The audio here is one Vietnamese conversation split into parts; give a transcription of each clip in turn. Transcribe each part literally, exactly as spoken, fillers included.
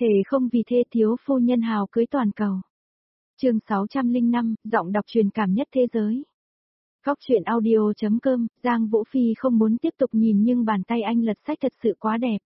Thề không vì thê thiếu phu nhân hào cưới toàn cầu. Chương sáu trăm lẻ năm, giọng đọc truyền cảm nhất thế giới. Góc truyện audio.com, Giang Vũ Phi không muốn tiếp tục nhìn nhưng bàn tay anh lật sách thật sự quá đẹp.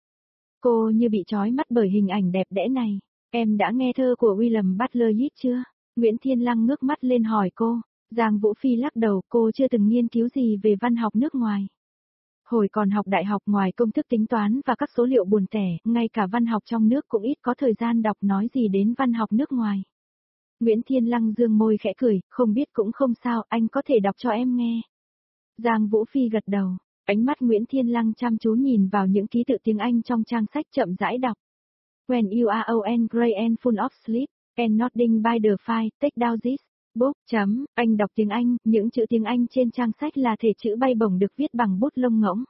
Cô như bị trói mắt bởi hình ảnh đẹp đẽ này. Em đã nghe thơ của William Butler Yeats chưa? Nguyễn Thiên Lăng ngước mắt lên hỏi cô. Giang Vũ Phi lắc đầu, cô chưa từng nghiên cứu gì về văn học nước ngoài. Hồi còn học đại học, ngoài công thức tính toán và các số liệu buồn tẻ, ngay cả văn học trong nước cũng ít có thời gian đọc, nói gì đến văn học nước ngoài. Nguyễn Thiên Lăng dương môi khẽ cười, không biết cũng không sao, anh có thể đọc cho em nghe. Giang Vũ Phi gật đầu, ánh mắt Nguyễn Thiên Lăng chăm chú nhìn vào những ký tự tiếng Anh trong trang sách, chậm rãi đọc. When you are old and grey and full of sleep, and nothing by the fire, take down this book. Chấm, anh đọc tiếng Anh, những chữ tiếng Anh trên trang sách là thể chữ bay bổng được viết bằng bút lông ngỗng.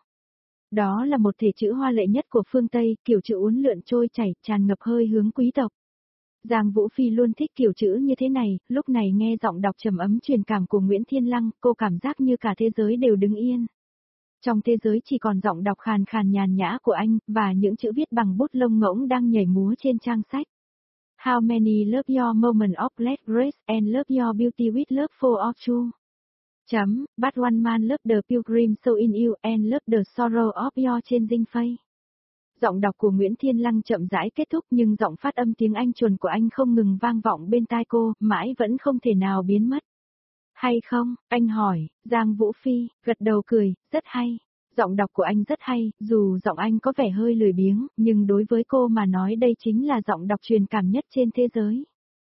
Đó là một thể chữ hoa lệ nhất của phương Tây, kiểu chữ uốn lượn trôi chảy, tràn ngập hơi hướng quý tộc. Giang Vũ Phi luôn thích kiểu chữ như thế này, lúc này nghe giọng đọc trầm ấm truyền cảm của Nguyễn Thiên Lăng, cô cảm giác như cả thế giới đều đứng yên. Trong thế giới chỉ còn giọng đọc khàn khàn nhàn nhã của anh, và những chữ viết bằng bút lông ngỗng đang nhảy múa trên trang sách. How many love your moment of let grace and love your beauty with love for all true. Chấm, but one man loved the pilgrim so in you and loved the sorrow of your changing face. Giọng đọc của Nguyễn Thiên Lăng chậm rãi kết thúc nhưng giọng phát âm tiếng Anh chuẩn của anh không ngừng vang vọng bên tai cô, mãi vẫn không thể nào biến mất. Hay không? Anh hỏi. Giang Vũ Phi gật đầu cười, rất hay. Giọng đọc của anh rất hay, dù giọng anh có vẻ hơi lười biếng, nhưng đối với cô mà nói đây chính là giọng đọc truyền cảm nhất trên thế giới.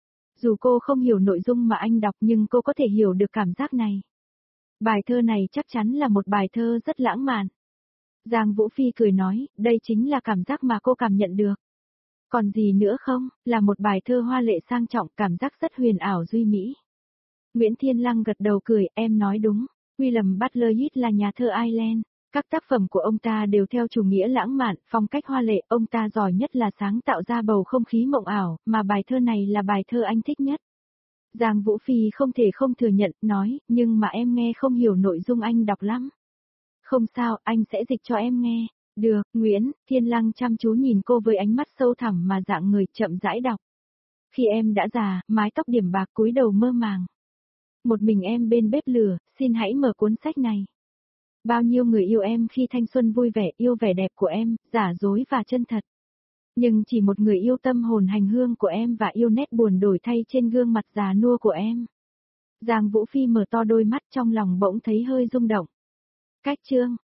Dù cô không hiểu nội dung mà anh đọc nhưng cô có thể hiểu được cảm giác này. Bài thơ này chắc chắn là một bài thơ rất lãng mạn. Giang Vũ Phi cười nói, đây chính là cảm giác mà cô cảm nhận được. Còn gì nữa không? Là một bài thơ hoa lệ sang trọng, cảm giác rất huyền ảo duy mỹ. Nguyễn Thiên Lăng gật đầu cười, em nói đúng. William Butler Yeats là nhà thơ Ireland. Các tác phẩm của ông ta đều theo chủ nghĩa lãng mạn, phong cách hoa lệ, ông ta giỏi nhất là sáng tạo ra bầu không khí mộng ảo, mà bài thơ này là bài thơ anh thích nhất. Giang Vũ Phi không thể không thừa nhận, nói, nhưng mà em nghe không hiểu nội dung anh đọc lắm. Không sao, anh sẽ dịch cho em nghe. Được, Nguyễn. Thiên Lăng chăm chú nhìn cô với ánh mắt sâu thẳm mà dạng người, chậm rãi đọc. Khi em đã già, mái tóc điểm bạc, cúi đầu mơ màng. Một mình em bên bếp lửa, xin hãy mở cuốn sách này. Bao nhiêu người yêu em khi thanh xuân vui vẻ, yêu vẻ đẹp của em, giả dối và chân thật. Nhưng chỉ một người yêu tâm hồn hành hương của em và yêu nét buồn đổi thay trên gương mặt già nua của em. Giang Vũ Phi mở to đôi mắt, trong lòng bỗng thấy hơi rung động. Cách chương,